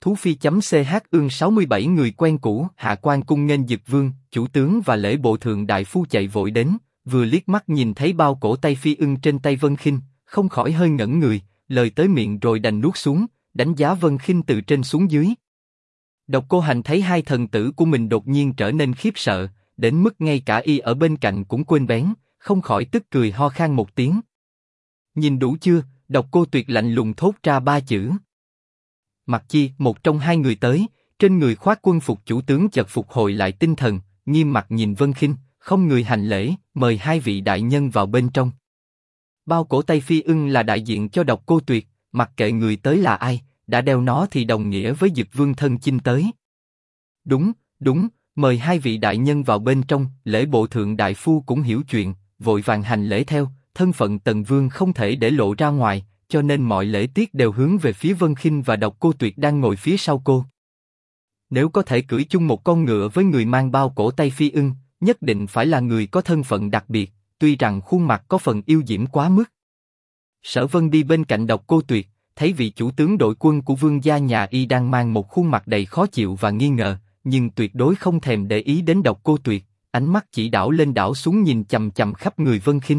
Thú Phi.ch ương 67 người quen cũ. Hạ quan cung nghênh Dực Vương, chủ tướng và lễ bộ thượng đại phu chạy vội đến, vừa liếc mắt nhìn thấy bao cổ tay Phi Ưng trên tay Vân Khinh, không khỏi hơi ngẩn người, lời tới miệng rồi đành nuốt xuống, đánh giá Vân Khinh từ trên xuống dưới. Độc Cô Hành thấy hai thần tử của mình đột nhiên trở nên khiếp sợ, đến mức ngay cả y ở bên cạnh cũng quên bén, không khỏi tức cười ho khan một tiếng. Nhìn đủ chưa? Độc Cô Tuyệt lạnh lùng thốt ra ba chữ. Mặc Chi, một trong hai người tới, trên người khoác quân phục chủ tướng chợt phục hồi lại tinh thần, nghiêm mặt nhìn Vân Khinh, không người hành lễ, mời hai vị đại nhân vào bên trong. Bao cổ tay Phi Ưng là đại diện cho Độc Cô Tuyệt, mặc kệ người tới là ai, đã đeo nó thì đồng nghĩa với Dực Vương thân chinh tới. Đúng, mời hai vị đại nhân vào bên trong. Lễ bộ thượng đại phu cũng hiểu chuyện, vội vàng hành lễ theo, thân phận Tần Vương không thể để lộ ra ngoài, cho nên mọi lễ tiết đều hướng về phía Vân Khinh và Độc Cô Tuyệt đang ngồi phía sau cô. Nếu có thể cưỡi chung một con ngựa với người mang bao cổ tay Phi Ưng, nhất định phải là người có thân phận đặc biệt, tuy rằng khuôn mặt có phần yêu diễm quá mức. Sở Vân đi bên cạnh Độc Cô Tuyệt, thấy vị chủ tướng đội quân của vương gia nhà y đang mang một khuôn mặt đầy khó chịu và nghi ngờ, nhưng tuyệt đối không thèm để ý đến Độc Cô Tuyệt, ánh mắt chỉ đảo lên đảo xuống nhìn chằm chằm khắp người Vân Khinh.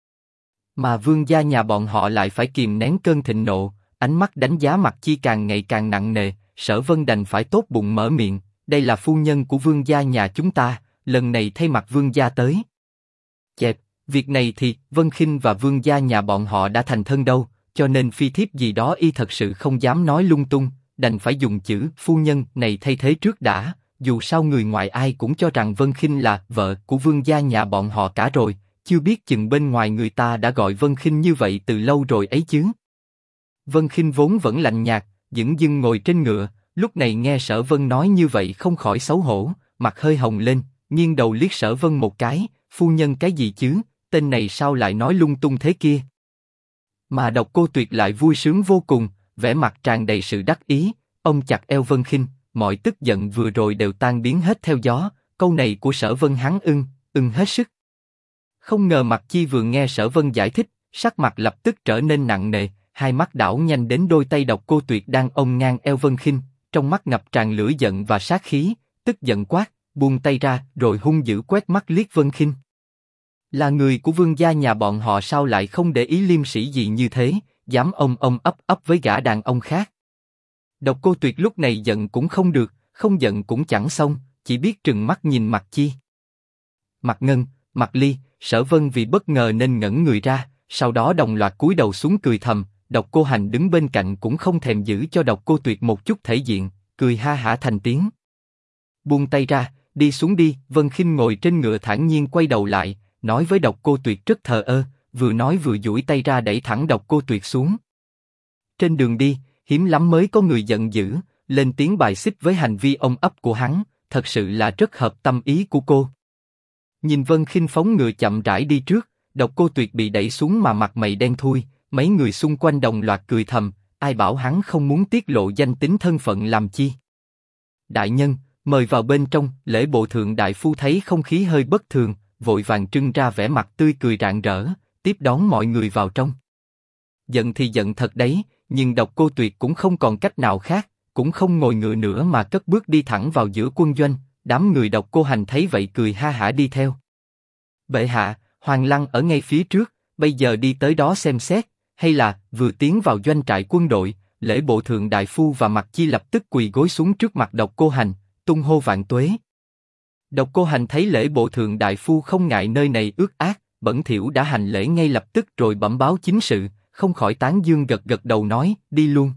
Mà vương gia nhà bọn họ lại phải kìm nén cơn thịnh nộ, ánh mắt đánh giá Mặc Chi càng ngày càng nặng nề. Sở Vân đành phải tốt bụng mở miệng, đây là phu nhân của vương gia nhà chúng ta, lần này thay mặt vương gia tới. Chẹp, việc này thì Vân Khinh và vương gia nhà bọn họ đã thành thân đâu, cho nên phi thiếp gì đó y thật sự không dám nói lung tung, đành phải dùng chữ phu nhân này thay thế trước đã. Dù sao người ngoài ai cũng cho rằng Vân Khinh là vợ của vương gia nhà bọn họ cả rồi, chưa biết chừng bên ngoài người ta đã gọi Vân Khinh như vậy từ lâu rồi ấy chứ. Vân Khinh vốn vẫn lạnh nhạt, dửng dưng ngồi trên ngựa, lúc này nghe Sở Vân nói như vậy không khỏi xấu hổ, mặt hơi hồng lên, nghiêng đầu liếc Sở Vân một cái, phu nhân cái gì chứ, tên này sao lại nói lung tung thế kia. Mà Độc Cô Tuyệt lại vui sướng vô cùng, vẻ mặt tràn đầy sự đắc ý, ôm chặt eo Vân Khinh, mọi tức giận vừa rồi đều tan biến hết theo gió. Câu này của Sở Vân hắn ưng hết sức. Không ngờ Mặc Chi vừa nghe Sở Vân giải thích, sắc mặt lập tức trở nên nặng nề, hai mắt đảo nhanh đến đôi tay Độc Cô Tuyệt đang ôm ngang eo Vân Khinh, trong mắt ngập tràn lửa giận và sát khí, tức giận quát, buông tay ra, rồi hung dữ quét mắt liếc Vân Khinh. Là người của vương gia nhà bọn họ sao lại không để ý liêm sĩ gì như thế, dám ôm ấp với gã đàn ông khác. Độc Cô Tuyệt lúc này giận cũng không được, không giận cũng chẳng xong, chỉ biết trừng mắt nhìn Mặc Chi. Mặc Ngân, Mặc Ly, Sở Vân vì bất ngờ nên ngẩn người ra, sau đó đồng loạt cúi đầu xuống cười thầm. Độc Cô Hành đứng bên cạnh cũng không thèm giữ cho Độc Cô Tuyệt một chút thể diện, cười ha hả thành tiếng. Buông tay ra, đi xuống đi. Vân Khinh ngồi trên ngựa thản nhiên quay đầu lại, nói với Độc Cô Tuyệt rất thờ ơ, vừa nói vừa duỗi tay ra đẩy thẳng Độc Cô Tuyệt xuống. Trên đường đi, hiếm lắm mới có người giận dữ, lên tiếng bài xích với hành vi ôm ấp của hắn, thật sự là rất hợp tâm ý của cô. Nhìn Vân Khinh phóng ngựa chậm rãi đi trước, Độc Cô Tuyệt bị đẩy xuống mà mặt mày đen thui, mấy người xung quanh đồng loạt cười thầm, ai bảo hắn không muốn tiết lộ danh tính thân phận làm chi. Đại nhân, mời vào bên trong. Lễ bộ thượng đại phu thấy không khí hơi bất thường, vội vàng trưng ra vẻ mặt tươi cười rạng rỡ, tiếp đón mọi người vào trong. Giận thì giận thật đấy, nhưng Độc Cô Tuyệt cũng không còn cách nào khác, cũng không ngồi ngựa nữa mà cất bước đi thẳng vào giữa quân doanh. Đám người Độc Cô Hành thấy vậy cười ha hả đi theo. Bệ hạ, Hoàng Lăng ở ngay phía trước, bây giờ đi tới đó xem xét, hay là vừa tiến vào doanh trại quân đội. Lễ bộ thượng đại phu và Mặc Chi lập tức quỳ gối xuống trước mặt Độc Cô Hành, tung hô vạn tuế. Độc Cô Hành thấy lễ bộ thượng đại phu không ngại nơi này ước ác, bẩn thỉu đã hành lễ ngay lập tức rồi bẩm báo chính sự, không khỏi tán dương gật gật đầu nói, đi luôn.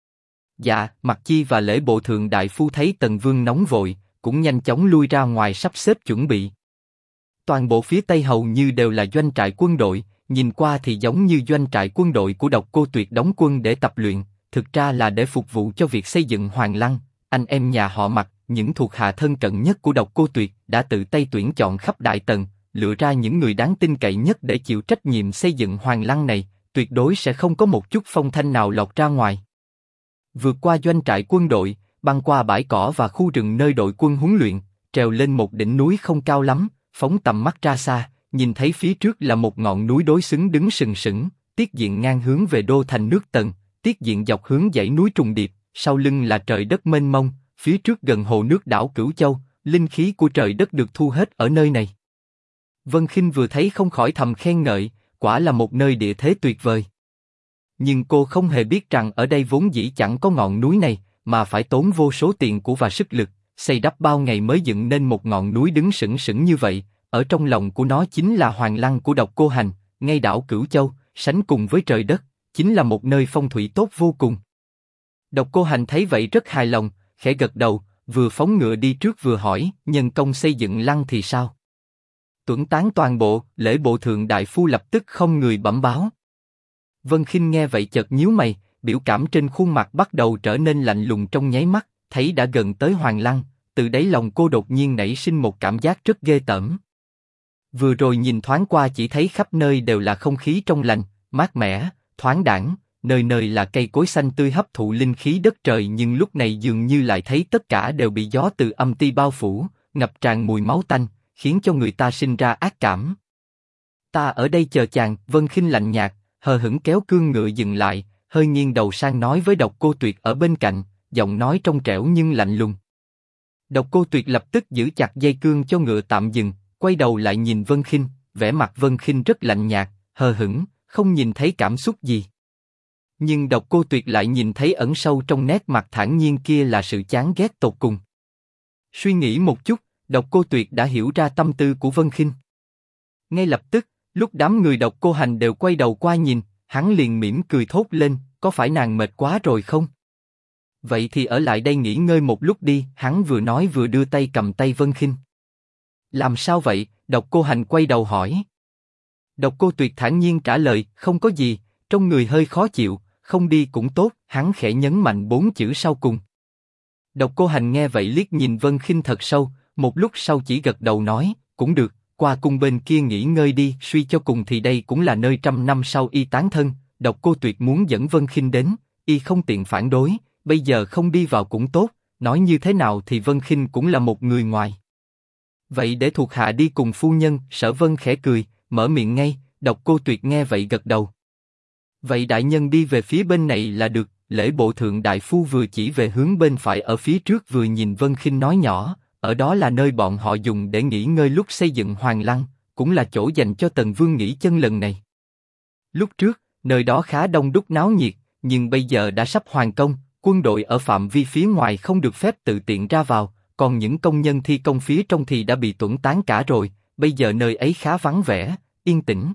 Dạ. Mặc Chi và lễ bộ thượng đại phu thấy Tần Vương nóng vội, cũng nhanh chóng lui ra ngoài sắp xếp chuẩn bị. Toàn bộ phía tây hầu như đều là doanh trại quân đội, nhìn qua thì giống như doanh trại quân đội của Độc Cô Tuyệt đóng quân để tập luyện, thực ra là để phục vụ cho việc xây dựng Hoàng Lăng. Anh em nhà họ Mặc, những thuộc hạ thân cận nhất của Độc Cô Tuyệt, đã tự tay tuyển chọn khắp Đại Tần, lựa ra những người đáng tin cậy nhất để chịu trách nhiệm xây dựng Hoàng Lăng này, tuyệt đối sẽ không có một chút phong thanh nào lọt ra ngoài. Vượt qua doanh trại quân đội, băng qua bãi cỏ và khu rừng nơi đội quân huấn luyện, trèo lên một đỉnh núi không cao lắm, phóng tầm mắt ra xa, nhìn thấy phía trước là một ngọn núi đối xứng đứng sừng sững, tiết diện ngang hướng về đô thành nước Tần, tiết diện dọc hướng dãy núi trùng điệp, sau lưng là trời đất mênh mông, phía trước gần hồ nước đảo Cửu Châu, linh khí của trời đất được thu hết ở nơi này. Vân Khinh vừa thấy không khỏi thầm khen ngợi, quả là một nơi địa thế tuyệt vời. Nhưng cô không hề biết rằng ở đây vốn dĩ chẳng có ngọn núi này, mà phải tốn vô số tiền của và sức lực, xây đắp bao ngày mới dựng nên một ngọn núi đứng sừng sững như vậy. Ở trong lòng của nó chính là Hoàng Lăng của Độc Cô Hành, ngay đảo Cửu Châu, sánh cùng với trời đất, chính là một nơi phong thủy tốt vô cùng. Độc Cô Hành thấy vậy rất hài lòng, khẽ gật đầu, vừa phóng ngựa đi trước vừa hỏi, nhân công xây dựng lăng thì sao? Tuẩn tán toàn bộ, lễ bộ thượng đại phu lập tức không người bẩm báo. Vân Khinh nghe vậy chợt nhíu mày, biểu cảm trên khuôn mặt bắt đầu trở nên lạnh lùng trong nháy mắt, thấy đã gần tới Hoàng Lăng, từ đáy lòng cô đột nhiên nảy sinh một cảm giác rất ghê tởm. Vừa rồi nhìn thoáng qua chỉ thấy khắp nơi đều là không khí trong lành, mát mẻ, thoáng đãng, nơi nơi là cây cối xanh tươi hấp thụ linh khí đất trời, nhưng lúc này dường như lại thấy tất cả đều bị gió từ âm ti bao phủ, ngập tràn mùi máu tanh, khiến cho người ta sinh ra ác cảm. Ta ở đây chờ chàng. Vân Khinh lạnh nhạt, hờ hững kéo cương ngựa dừng lại, hơi nghiêng đầu sang nói với Độc Cô Tuyệt ở bên cạnh, giọng nói trong trẻo nhưng lạnh lùng. Độc Cô Tuyệt lập tức giữ chặt dây cương cho ngựa tạm dừng, quay đầu lại nhìn Vân Khinh, vẻ mặt Vân Khinh rất lạnh nhạt, hờ hững, không nhìn thấy cảm xúc gì. Nhưng Độc Cô Tuyệt lại nhìn thấy ẩn sâu trong nét mặt thản nhiên kia là sự chán ghét tột cùng. Suy nghĩ một chút, Độc Cô Tuyệt đã hiểu ra tâm tư của Vân Khinh. Ngay lập tức, lúc đám người Độc Cô Hành đều quay đầu qua nhìn, hắn liền mỉm cười thốt lên, có phải nàng mệt quá rồi không? Vậy thì ở lại đây nghỉ ngơi một lúc đi. Hắn vừa nói vừa đưa tay cầm tay Vân Khinh. Làm sao vậy? Độc Cô Hành quay đầu hỏi. Độc Cô Tuyệt thản nhiên trả lời, không có gì, trong người hơi khó chịu, không đi cũng tốt. Hắn khẽ nhấn mạnh 4 chữ sau cùng. Độc Cô Hành nghe vậy liếc nhìn Vân Khinh thật sâu, một lúc sau chỉ gật đầu nói, cũng được, qua cung bên kia nghỉ ngơi đi. Suy cho cùng thì đây cũng là nơi trăm năm sau y tán thân. Độc Cô Tuyệt muốn dẫn Vân Khinh đến, y không tiện phản đối, bây giờ không đi vào cũng tốt. Nói như thế nào thì Vân Khinh cũng là một người ngoài. Vậy để thuộc hạ đi cùng phu nhân. Sở Vân khẽ cười, mở miệng ngay. Độc Cô Tuyệt nghe vậy gật đầu. Vậy đại nhân đi về phía bên này là được. Lễ bộ thượng đại phu vừa chỉ về hướng bên phải ở phía trước, vừa nhìn Vân Khinh nói nhỏ, ở đó là nơi bọn họ dùng để nghỉ ngơi lúc xây dựng Hoàng Lăng, cũng là chỗ dành cho Tần Vương nghỉ chân lần này. Lúc trước, nơi đó khá đông đúc náo nhiệt, nhưng bây giờ đã sắp hoàn công, quân đội ở phạm vi phía ngoài không được phép tự tiện ra vào, còn những công nhân thi công phía trong thì đã bị tuẫn tán cả rồi, bây giờ nơi ấy khá vắng vẻ, yên tĩnh.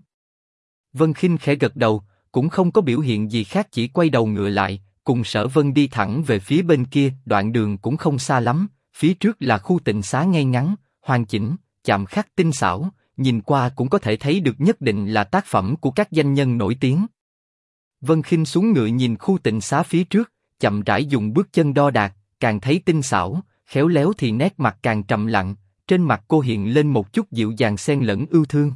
Vân Khinh khẽ gật đầu, cũng không có biểu hiện gì khác, chỉ quay đầu ngựa lại, cùng Sở Vân đi thẳng về phía bên kia. Đoạn đường cũng không xa lắm, phía trước là khu tịnh xá ngay ngắn, hoàn chỉnh, chạm khắc tinh xảo, nhìn qua cũng có thể thấy được nhất định là tác phẩm của các danh nhân nổi tiếng. Vân Khinh xuống ngựa nhìn khu tịnh xá phía trước, chậm rãi dùng bước chân đo đạc, càng thấy tinh xảo, khéo léo thì nét mặt càng trầm lặng, trên mặt cô hiện lên một chút dịu dàng xen lẫn ưu thương.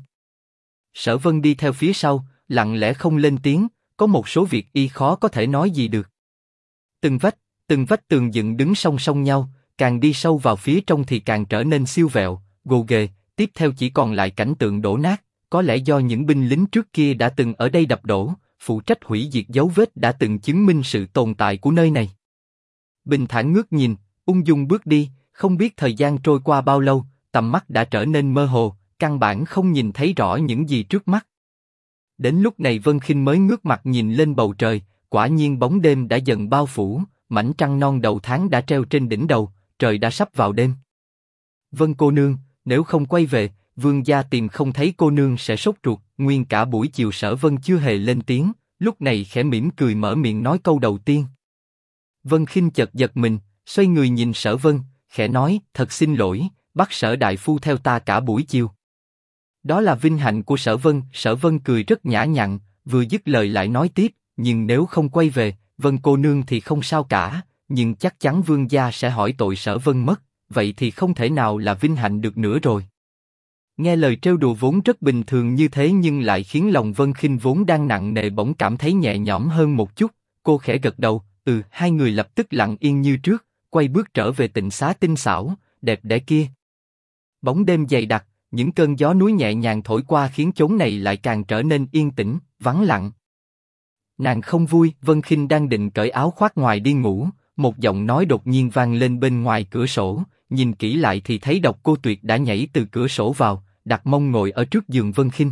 Sở Vân đi theo phía sau, lặng lẽ không lên tiếng, có một số việc y khó có thể nói gì được. Từng vách tường dựng đứng song song nhau, càng đi sâu vào phía trong thì càng trở nên siêu vẹo, gồ ghề. Tiếp theo chỉ còn lại cảnh tượng đổ nát, có lẽ do những binh lính trước kia đã từng ở đây đập đổ, phụ trách hủy diệt dấu vết đã từng chứng minh sự tồn tại của nơi này. Bình thản ngước nhìn, ung dung bước đi, không biết thời gian trôi qua bao lâu, tầm mắt đã trở nên mơ hồ, căn bản không nhìn thấy rõ những gì trước mắt. Đến lúc này Vân Khinh mới ngước mặt nhìn lên bầu trời, quả nhiên bóng đêm đã dần bao phủ, mảnh trăng non đầu tháng đã treo trên đỉnh đầu, trời đã sắp vào đêm. Vân cô nương, nếu không quay về, vương gia tìm không thấy cô nương sẽ sốt ruột. Nguyên cả buổi chiều Sở Vân chưa hề lên tiếng, lúc này khẽ mỉm cười mở miệng nói câu đầu tiên. Vân Khinh chợt giật mình, xoay người nhìn Sở Vân, khẽ nói, thật xin lỗi, bắt Sở đại phu theo ta cả buổi chiều. Đó là vinh hạnh của Sở Vân. Sở Vân cười rất nhã nhặn, vừa dứt lời lại nói tiếp, nhưng nếu không quay về, Vân cô nương thì không sao cả, nhưng chắc chắn vương gia sẽ hỏi tội Sở Vân mất, vậy thì không thể nào là vinh hạnh được nữa rồi. Nghe lời trêu đùa vốn rất bình thường như thế nhưng lại khiến lòng Vân Khinh vốn đang nặng nề bỗng cảm thấy nhẹ nhõm hơn một chút. Cô khẽ gật đầu, hai người lập tức lặng yên như trước, quay bước trở về tịnh xá tinh xảo, đẹp đẽ kia. Bóng đêm dày đặc, những cơn gió núi nhẹ nhàng thổi qua khiến chốn này lại càng trở nên yên tĩnh, vắng lặng. Nàng không vui. Vân Khinh đang định cởi áo khoác ngoài đi ngủ, một giọng nói đột nhiên vang lên bên ngoài cửa sổ, nhìn kỹ lại thì thấy Độc Cô Tuyệt đã nhảy từ cửa sổ vào, đặt mông ngồi ở trước giường Vân Khinh.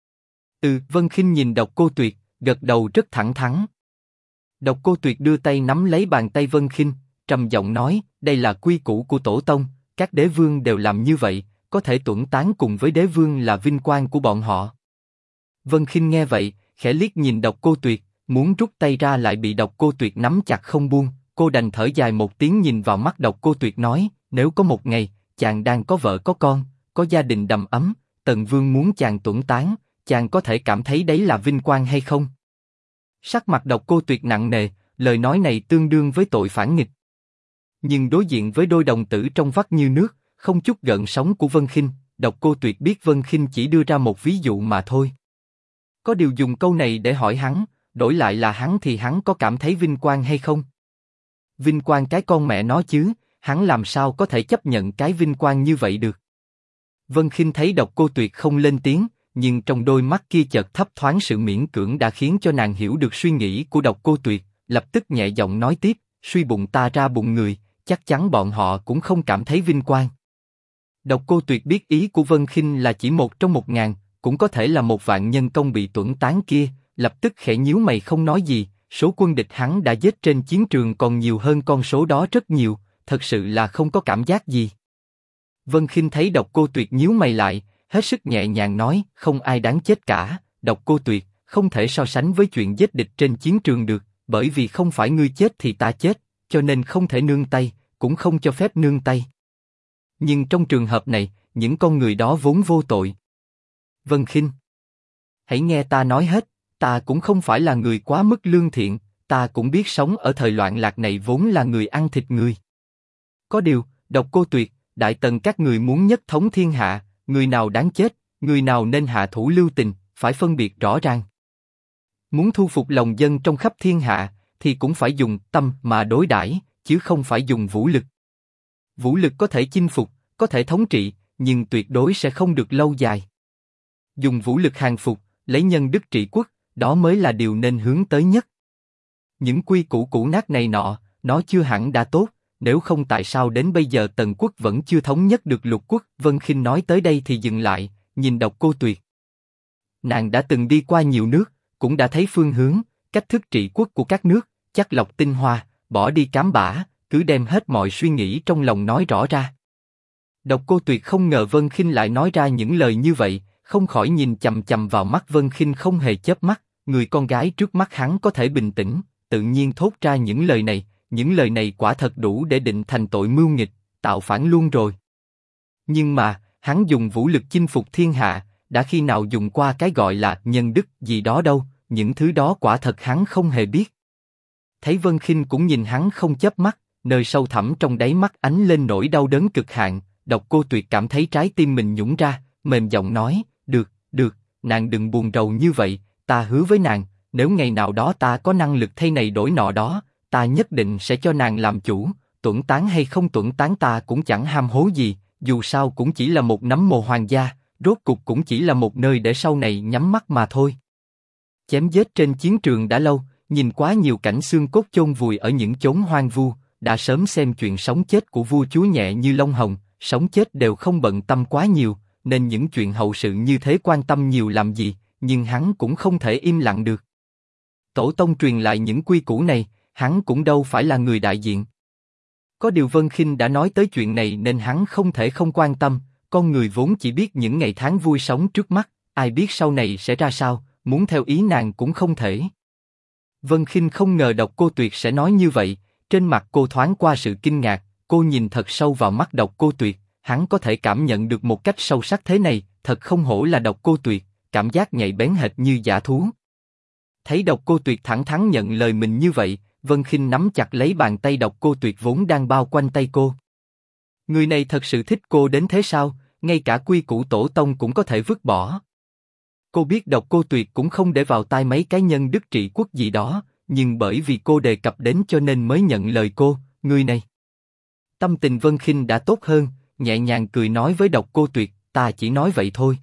Vân Khinh nhìn Độc Cô Tuyệt, gật đầu rất thẳng thắn. Độc Cô Tuyệt đưa tay nắm lấy bàn tay Vân Khinh, trầm giọng nói, đây là quy củ của tổ tông, các đế vương đều làm như vậy, có thể tuẫn tán cùng với đế vương là vinh quang của bọn họ. Vân Khinh nghe vậy, khẽ liếc nhìn Độc Cô Tuyệt, muốn rút tay ra lại bị Độc Cô Tuyệt nắm chặt không buông, cô đành thở dài một tiếng nhìn vào mắt Độc Cô Tuyệt nói, nếu có một ngày, chàng đang có vợ có con, có gia đình đầm ấm, Tần Vương muốn chàng tuẫn tán, chàng có thể cảm thấy đấy là vinh quang hay không? Sắc mặt Độc Cô Tuyệt nặng nề, lời nói này tương đương với tội phản nghịch. Nhưng đối diện với đôi đồng tử trong vắt như nước, không chút gợn sóng của Vân Khinh, Độc Cô Tuyệt biết Vân Khinh chỉ đưa ra một ví dụ mà thôi. Có điều dùng câu này để hỏi hắn, đổi lại là hắn thì hắn có cảm thấy vinh quang hay không? Vinh quang cái con mẹ nó chứ, hắn làm sao có thể chấp nhận cái vinh quang như vậy được? Vân Khinh thấy Độc Cô Tuyệt không lên tiếng, nhưng trong đôi mắt kia chợt thấp thoáng sự miễn cưỡng đã khiến cho nàng hiểu được suy nghĩ của Độc Cô Tuyệt, lập tức nhẹ giọng nói tiếp, suy bụng ta ra bụng người, chắc chắn bọn họ cũng không cảm thấy vinh quang. Độc Cô Tuyệt biết ý của Vân Khinh là chỉ một trong 1000, cũng có thể là 1.000.000 nhân công bị tuẫn tán kia, lập tức khẽ nhíu mày không nói gì. Số quân địch hắn đã giết trên chiến trường còn nhiều hơn con số đó rất nhiều, thật sự là không có cảm giác gì. Vân Khinh thấy Độc Cô Tuyệt nhíu mày lại, hết sức nhẹ nhàng nói, không ai đáng chết cả, Độc Cô Tuyệt, không thể so sánh với chuyện giết địch trên chiến trường được, bởi vì không phải ngươi chết thì ta chết, cho nên không thể nương tay, cũng không cho phép nương tay. Nhưng trong trường hợp này, những con người đó vốn vô tội. Vân Khinh, hãy nghe ta nói hết, ta cũng không phải là người quá mức lương thiện, ta cũng biết sống ở thời loạn lạc này vốn là người ăn thịt người. Có điều, Độc Cô Tuyệt, Đại Tần các người muốn nhất thống thiên hạ, người nào đáng chết, người nào nên hạ thủ lưu tình, phải phân biệt rõ ràng. Muốn thu phục lòng dân trong khắp thiên hạ, thì cũng phải dùng tâm mà đối đãi, chứ không phải dùng vũ lực. Vũ lực có thể chinh phục, có thể thống trị, nhưng tuyệt đối sẽ không được lâu dài. Dùng vũ lực hàng phục, lấy nhân đức trị quốc, đó mới là điều nên hướng tới nhất. Những quy củ cũ nát này nọ, nó chưa hẳn đã tốt, nếu không tại sao đến bây giờ Tần quốc vẫn chưa thống nhất được lục quốc. Vân Khinh nói tới đây thì dừng lại, nhìn Độc Cô Tuyệt. Nàng đã từng đi qua nhiều nước, cũng đã thấy phương hướng, cách thức trị quốc của các nước, chắc lọc tinh hoa, bỏ đi cám bã, cứ đem hết mọi suy nghĩ trong lòng nói rõ ra. Độc Cô Tuyệt không ngờ Vân Khinh lại nói ra những lời như vậy, không khỏi nhìn chằm chằm vào mắt Vân Khinh không hề chớp mắt. Người con gái trước mắt hắn có thể bình tĩnh, tự nhiên thốt ra những lời này quả thật đủ để định thành tội mưu nghịch, tạo phản luôn rồi. Nhưng mà, hắn dùng vũ lực chinh phục thiên hạ, đã khi nào dùng qua cái gọi là nhân đức gì đó đâu, những thứ đó quả thật hắn không hề biết. Thấy Vân Khinh cũng nhìn hắn không chớp mắt, nơi sâu thẳm trong đáy mắt ánh lên nỗi đau đớn cực hạn. Độc Cô Tuyệt cảm thấy trái tim mình nhũn ra, mềm giọng nói, được, nàng đừng buồn rầu như vậy, ta hứa với nàng, nếu ngày nào đó ta có năng lực thay này đổi nọ đó, ta nhất định sẽ cho nàng làm chủ, tuẫn tán hay không tuẫn tán ta cũng chẳng ham hố gì, dù sao cũng chỉ là một nấm mồ hoàng gia, rốt cục cũng chỉ là một nơi để sau này nhắm mắt mà thôi. Chém giết trên chiến trường đã lâu, nhìn quá nhiều cảnh xương cốt chôn vùi ở những chốn hoang vu, đã sớm xem chuyện sống chết của vua chúa nhẹ như lông hồng, sống chết đều không bận tâm quá nhiều, nên những chuyện hậu sự như thế quan tâm nhiều làm gì, nhưng hắn cũng không thể im lặng được. Tổ tông truyền lại những quy củ này, hắn cũng đâu phải là người đại diện. Có điều Vân Khinh đã nói tới chuyện này nên hắn không thể không quan tâm, con người vốn chỉ biết những ngày tháng vui sống trước mắt, ai biết sau này sẽ ra sao, muốn theo ý nàng cũng không thể. Vân Khinh không ngờ Độc Cô Tuyệt sẽ nói như vậy, trên mặt cô thoáng qua sự kinh ngạc, cô nhìn thật sâu vào mắt Độc Cô Tuyệt, hắn có thể cảm nhận được một cách sâu sắc thế này, thật không hổ là Độc Cô Tuyệt, cảm giác nhạy bén hệt như dã thú. Thấy Độc Cô Tuyệt thẳng thắn nhận lời mình như vậy, Vân Khinh nắm chặt lấy bàn tay Độc Cô Tuyệt vốn đang bao quanh tay cô. Người này thật sự thích cô đến thế sao, ngay cả quy củ tổ tông cũng có thể vứt bỏ. Cô biết Độc Cô Tuyệt cũng không để vào tai mấy cái nhân đức trị quốc gì đó, nhưng bởi vì cô đề cập đến cho nên mới nhận lời cô, người này. Tâm tình Vân Khinh đã tốt hơn, nhẹ nhàng cười nói với Độc Cô Tuyệt, ta chỉ nói vậy thôi.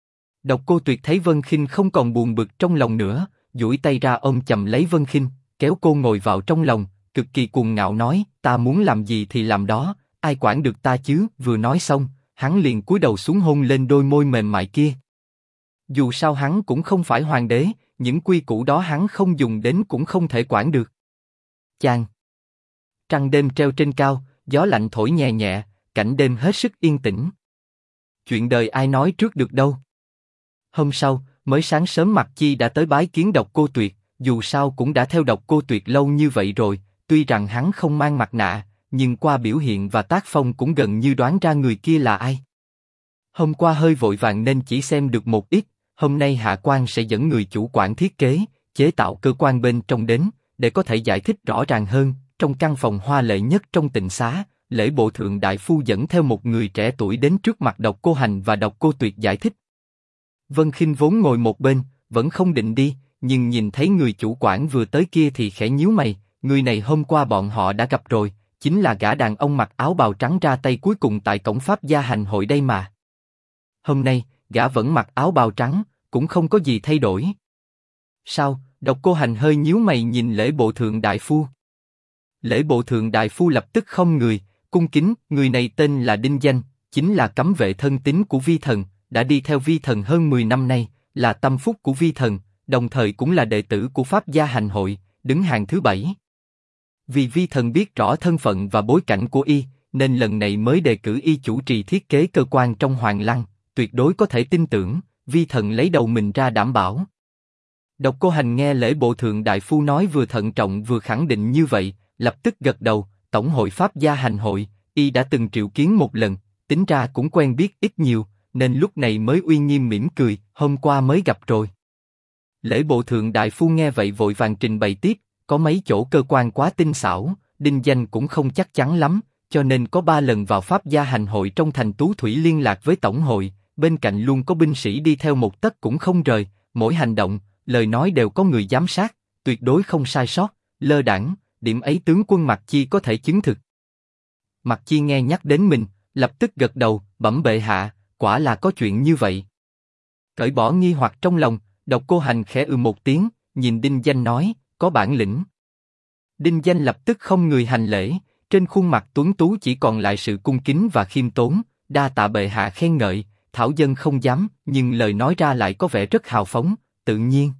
Độc Cô Tuyệt thấy Vân Khinh không còn buồn bực trong lòng nữa, duỗi tay ra ôm chầm lấy Vân Khinh, kéo cô ngồi vào trong lòng, cực kỳ cuồng ngạo nói, ta muốn làm gì thì làm đó, ai quản được ta chứ? Vừa nói xong, hắn liền cúi đầu xuống hôn lên đôi môi mềm mại kia. Dù sao hắn cũng không phải hoàng đế, những quy củ đó hắn không dùng đến cũng không thể quản được. Chàng. Trăng đêm treo trên cao, gió lạnh thổi nhẹ nhẹ, cảnh đêm hết sức yên tĩnh. Chuyện đời ai nói trước được đâu. Hôm sau, mới sáng sớm Mạc Chi đã tới bái kiến Độc Cô Tuyệt, dù sao cũng đã theo Độc Cô Tuyệt lâu như vậy rồi, tuy rằng hắn không mang mặt nạ, nhưng qua biểu hiện và tác phong cũng gần như đoán ra người kia là ai. Hôm qua hơi vội vàng nên chỉ xem được một ít, hôm nay Hạ Quan sẽ dẫn người chủ quản thiết kế, chế tạo cơ quan bên trong đến, để có thể giải thích rõ ràng hơn. Trong căn phòng hoa lệ nhất trong tịnh xá, lễ bộ thượng đại phu dẫn theo một người trẻ tuổi đến trước mặt Độc Cô Hành và Độc Cô Tuyệt giải thích. Vân Khinh vốn ngồi một bên, vẫn không định đi, nhưng nhìn thấy người chủ quản vừa tới kia thì khẽ nhíu mày, người này hôm qua bọn họ đã gặp rồi, chính là gã đàn ông mặc áo bào trắng ra tay cuối cùng tại cổng Pháp gia hành hội đây mà. Hôm nay, gã vẫn mặc áo bào trắng, cũng không có gì thay đổi. Sao? Độc Cô Hành hơi nhíu mày nhìn lễ bộ thượng đại phu. Lễ bộ thượng đại phu lập tức khom người, cung kính, người này tên là Đinh Danh, chính là cấm vệ thân tín của Vi Thần, đã đi theo Vi Thần hơn 10 năm nay, là tâm phúc của Vi Thần, đồng thời cũng là đệ tử của Pháp gia hành hội, đứng hàng thứ 7. Vì Vi Thần biết rõ thân phận và bối cảnh của y, nên lần này mới đề cử y chủ trì thiết kế cơ quan trong Hoàng Lăng, tuyệt đối có thể tin tưởng, Vi Thần lấy đầu mình ra đảm bảo. Độc Cô Hành nghe lễ bộ thượng đại phu nói vừa thận trọng vừa khẳng định như vậy, lập tức gật đầu. Tổng hội Pháp gia hành hội, y đã từng triệu kiến một lần, tính ra cũng quen biết ít nhiều, nên lúc này mới uy nghiêm mỉm cười, hôm qua mới gặp rồi. Lễ bộ thượng đại phu nghe vậy vội vàng trình bày tiếp, có mấy chỗ cơ quan quá tinh xảo, Đinh Danh cũng không chắc chắn lắm, cho nên có 3 lần vào Pháp gia hành hội trong thành Tú Thủy liên lạc với tổng hội, bên cạnh luôn có binh sĩ đi theo một tấc cũng không rời, mỗi hành động, lời nói đều có người giám sát, tuyệt đối không sai sót, lơ đãng, điểm ấy tướng quân Mạc Chi có thể chứng thực. Mạc Chi nghe nhắc đến mình, lập tức gật đầu, bẩm bệ hạ, quả là có chuyện như vậy. Cởi bỏ nghi hoặc trong lòng, Độc Cô Hành khẽ một tiếng, nhìn Đinh Danh nói, có bản lĩnh. Đinh Danh lập tức không người hành lễ, trên khuôn mặt tuấn tú chỉ còn lại sự cung kính và khiêm tốn, đa tạ bệ hạ khen ngợi, thảo dân không dám, nhưng lời nói ra lại có vẻ rất hào phóng, tự nhiên.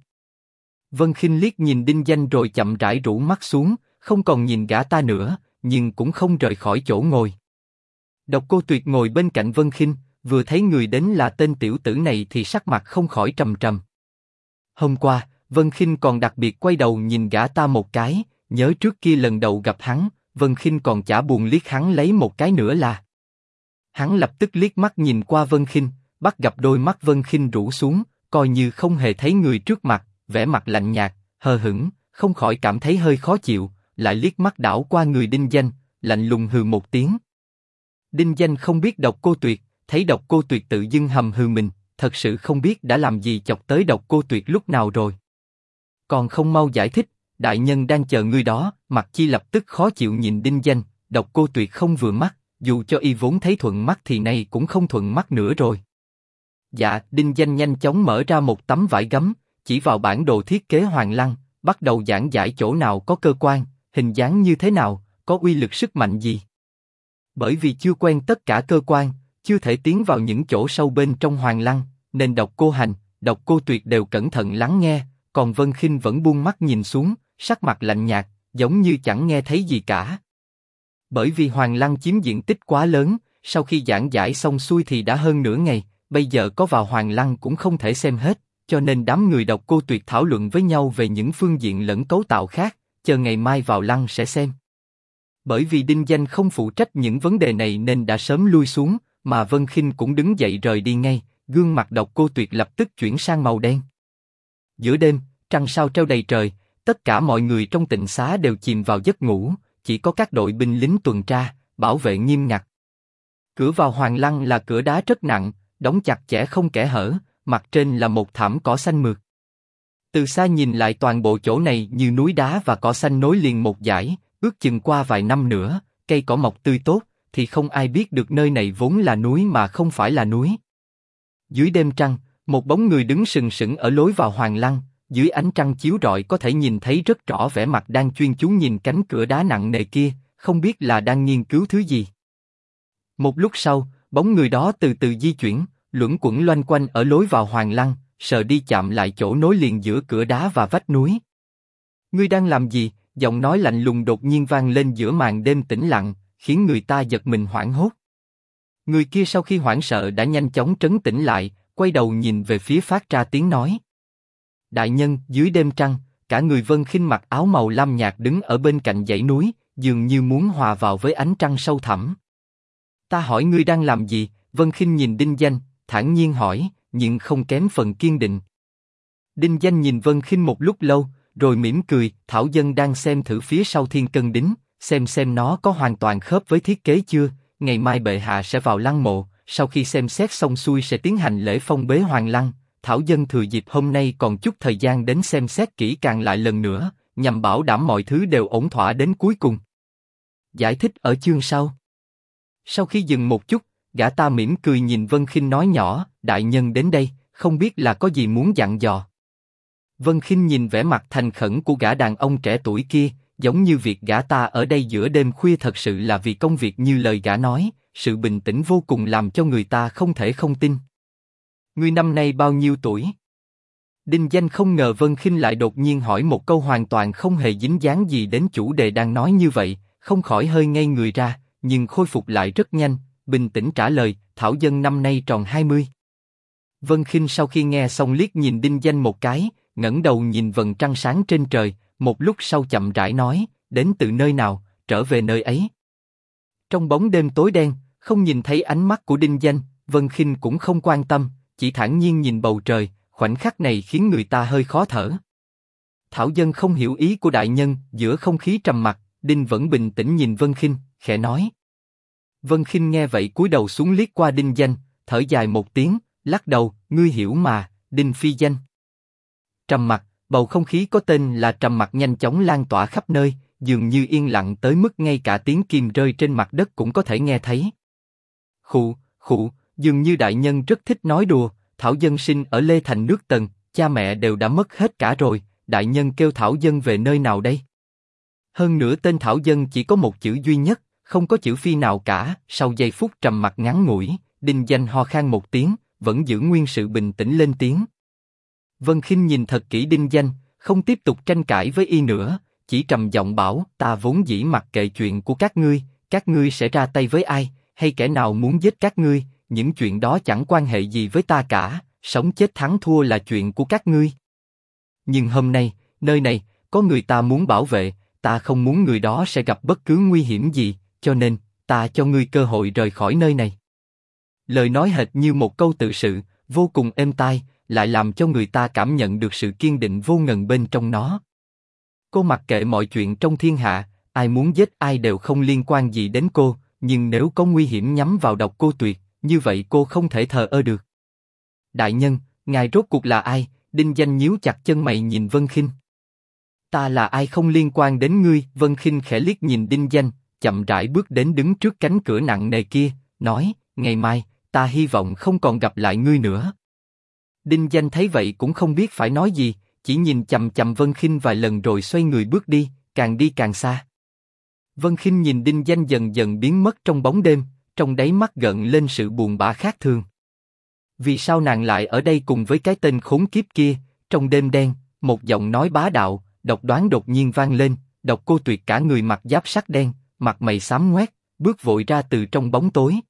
Vân Khinh liếc nhìn Đinh Danh rồi chậm rãi rũ mắt xuống, không còn nhìn gã ta nữa, nhưng cũng không rời khỏi chỗ ngồi. Độc Cô Tuyệt ngồi bên cạnh Vân Khinh, vừa thấy người đến là tên tiểu tử này thì sắc mặt không khỏi trầm trầm. Hôm qua, Vân Khinh còn đặc biệt quay đầu nhìn gã ta một cái, nhớ trước kia lần đầu gặp hắn, Vân Khinh còn chả buồn liếc hắn lấy một cái nữa là. Hắn lập tức liếc mắt nhìn qua Vân Khinh, bắt gặp đôi mắt Vân Khinh rũ xuống, coi như không hề thấy người trước mặt, vẻ mặt lạnh nhạt, hờ hững, không khỏi cảm thấy hơi khó chịu, lại liếc mắt đảo qua người Đinh Danh, lạnh lùng hừ một tiếng. Đinh Danh không biết Độc Cô Tuyệt, thấy Độc Cô Tuyệt tự dưng hầm hừ mình, thật sự không biết đã làm gì chọc tới Độc Cô Tuyệt lúc nào rồi. Còn không mau giải thích, đại nhân đang chờ ngươi đó. Mạc Chi lập tức khó chịu nhìn Đinh Danh, Độc Cô Tuyệt không vừa mắt, dù cho y vốn thấy thuận mắt thì nay cũng không thuận mắt nữa rồi. Dạ, Đinh Danh nhanh chóng mở ra một tấm vải gấm, chỉ vào bản đồ thiết kế Hoàng Lăng, bắt đầu giảng giải chỗ nào có cơ quan, hình dáng như thế nào, có uy lực sức mạnh gì. Bởi vì chưa quen tất cả cơ quan, chưa thể tiến vào những chỗ sâu bên trong Hoàng Lăng, nên Độc Cô Hành, Độc Cô Tuyệt đều cẩn thận lắng nghe, còn Vân Khinh vẫn buông mắt nhìn xuống, sắc mặt lạnh nhạt, giống như chẳng nghe thấy gì cả. Bởi vì Hoàng Lăng chiếm diện tích quá lớn, sau khi giảng giải xong xuôi thì đã hơn nửa ngày, bây giờ có vào Hoàng Lăng cũng không thể xem hết, cho nên đám người Độc Cô Tuyệt thảo luận với nhau về những phương diện lẫn cấu tạo khác, chờ ngày mai vào Lăng sẽ xem. Bởi vì Đinh Danh không phụ trách những vấn đề này nên đã sớm lui xuống, mà Vân Khinh cũng đứng dậy rời đi ngay, gương mặt Độc Cô Tuyệt lập tức chuyển sang màu đen. Giữa đêm, trăng sao treo đầy trời, tất cả mọi người trong tịnh xá đều chìm vào giấc ngủ, chỉ có các đội binh lính tuần tra, bảo vệ nghiêm ngặt. Cửa vào Hoàng Lăng là cửa đá rất nặng, đóng chặt chẽ không kẽ hở, mặt trên là một thảm cỏ xanh mượt. Từ xa nhìn lại toàn bộ chỗ này như núi đá và cỏ xanh nối liền một dải, ước chừng qua vài năm nữa, cây cỏ mọc tươi tốt, thì không ai biết được nơi này vốn là núi mà không phải là núi. Dưới đêm trăng, một bóng người đứng sừng sững ở lối vào Hoàng Lăng, dưới ánh trăng chiếu rọi có thể nhìn thấy rất rõ vẻ mặt đang chuyên chú nhìn cánh cửa đá nặng nề kia, không biết là đang nghiên cứu thứ gì. Một lúc sau, bóng người đó từ từ di chuyển, luẩn quẩn loanh quanh ở lối vào hoàng lăng, sờ đi chạm lại chỗ nối liền giữa cửa đá và vách núi. Ngươi đang làm gì? Giọng nói lạnh lùng đột nhiên vang lên giữa màn đêm tĩnh lặng, khiến người ta giật mình hoảng hốt. Người kia sau khi hoảng sợ đã nhanh chóng trấn tĩnh lại, quay đầu nhìn về phía phát ra tiếng nói. Đại nhân, dưới đêm trăng, cả người Vân Khinh mặc áo màu lam nhạt đứng ở bên cạnh dãy núi, dường như muốn hòa vào với ánh trăng sâu thẳm. Ta hỏi ngươi đang làm gì? Vân Khinh nhìn Đinh Danh, thản nhiên hỏi, nhưng không kém phần kiên định. Đinh Danh nhìn Vân Khinh một lúc lâu, rồi mỉm cười. Thảo dân đang xem thử phía sau thiên cân đính, xem nó có hoàn toàn khớp với thiết kế chưa. Ngày mai bệ hạ sẽ vào lăng mộ, sau khi xem xét xong xuôi sẽ tiến hành lễ phong bế hoàng lăng. Thảo dân thừa dịp hôm nay còn chút thời gian đến xem xét kỹ càng lại lần nữa, nhằm bảo đảm mọi thứ đều ổn thỏa đến cuối cùng. Giải thích ở chương sau. Sau khi dừng một chút, gã ta mỉm cười nhìn Vân Khinh nói nhỏ, đại nhân đến đây, không biết là có gì muốn dặn dò. Vân Khinh nhìn vẻ mặt thành khẩn của gã đàn ông trẻ tuổi kia, giống như việc gã ta ở đây giữa đêm khuya thật sự là vì công việc như lời gã nói, sự bình tĩnh vô cùng làm cho người ta không thể không tin. Ngươi năm nay bao nhiêu tuổi? Đinh Danh không ngờ Vân Khinh lại đột nhiên hỏi một câu hoàn toàn không hề dính dáng gì đến chủ đề đang nói như vậy, không khỏi hơi ngây người ra, nhưng khôi phục lại rất nhanh, bình tĩnh trả lời, Thảo dân năm nay tròn 20. Vân Khinh sau khi nghe xong liếc nhìn Đinh Danh một cái, ngẩng đầu nhìn vầng trăng sáng trên trời, một lúc sau chậm rãi nói, đến từ nơi nào, trở về nơi ấy. Trong bóng đêm tối đen, không nhìn thấy ánh mắt của Đinh Danh, Vân Khinh cũng không quan tâm, chỉ thản nhiên nhìn bầu trời, khoảnh khắc này khiến người ta hơi khó thở. Thảo dân không hiểu ý của đại nhân. Giữa không khí trầm mặc, Đinh vẫn bình tĩnh nhìn Vân Khinh, khẽ nói. Vân Khinh nghe vậy cúi đầu xuống liếc qua Đinh Danh, thở dài một tiếng, lắc đầu, ngươi hiểu mà, Đinh phi danh. Trầm mặc, bầu không khí có tên là trầm mặc nhanh chóng lan tỏa khắp nơi, dường như yên lặng tới mức ngay cả tiếng kim rơi trên mặt đất cũng có thể nghe thấy. Khụ, dường như đại nhân rất thích nói đùa. Thảo dân sinh ở Lê Thành nước Tần, cha mẹ đều đã mất hết cả rồi. Đại nhân kêu Thảo dân về nơi nào đây? Hơn nữa tên Thảo dân chỉ có một chữ duy nhất, không có chữ phi nào cả. Sau giây phút trầm mặc ngắn ngủi, Đinh Danh ho khan một tiếng, vẫn giữ nguyên sự bình tĩnh lên tiếng. Vân Khinh nhìn thật kỹ Đinh Danh, không tiếp tục tranh cãi với y nữa, chỉ trầm giọng bảo, ta vốn dĩ mặc kệ chuyện của các ngươi sẽ ra tay với ai, hay kẻ nào muốn giết các ngươi, những chuyện đó chẳng quan hệ gì với ta cả, sống chết thắng thua là chuyện của các ngươi. Nhưng hôm nay, nơi này, có người ta muốn bảo vệ, ta không muốn người đó sẽ gặp bất cứ nguy hiểm gì, cho nên, ta cho ngươi cơ hội rời khỏi nơi này. Lời nói hệt như một câu tự sự, vô cùng êm tai, lại làm cho người ta cảm nhận được sự kiên định vô ngần bên trong nó. Cô mặc kệ mọi chuyện trong thiên hạ, ai muốn giết ai đều không liên quan gì đến cô, nhưng nếu có nguy hiểm nhắm vào Độc Cô Tuyệt, như vậy cô không thể thờ ơ được. Đại nhân, ngài rốt cuộc là ai? Đinh Danh nhíu chặt chân mày nhìn Vân Khinh. Ta là ai không liên quan đến ngươi. Vân Khinh khẽ liếc nhìn Đinh Danh, chậm rãi bước đến đứng trước cánh cửa nặng nề kia, nói, ngày mai, ta hy vọng không còn gặp lại ngươi nữa. Đinh Danh thấy vậy cũng không biết phải nói gì, chỉ nhìn chằm chằm Vân Khinh vài lần rồi xoay người bước đi càng xa. Vân Khinh nhìn Đinh Danh dần dần biến mất trong bóng đêm, trong đáy mắt gợn lên sự buồn bã khác thường. Vì sao nàng lại ở đây cùng với cái tên khốn kiếp kia? Trong đêm đen, một giọng nói bá đạo, độc đoán đột nhiên vang lên. Độc Cô Tuyệt cả người mặc giáp sắt đen, mặt mày xám ngoét, bước vội ra từ trong bóng tối.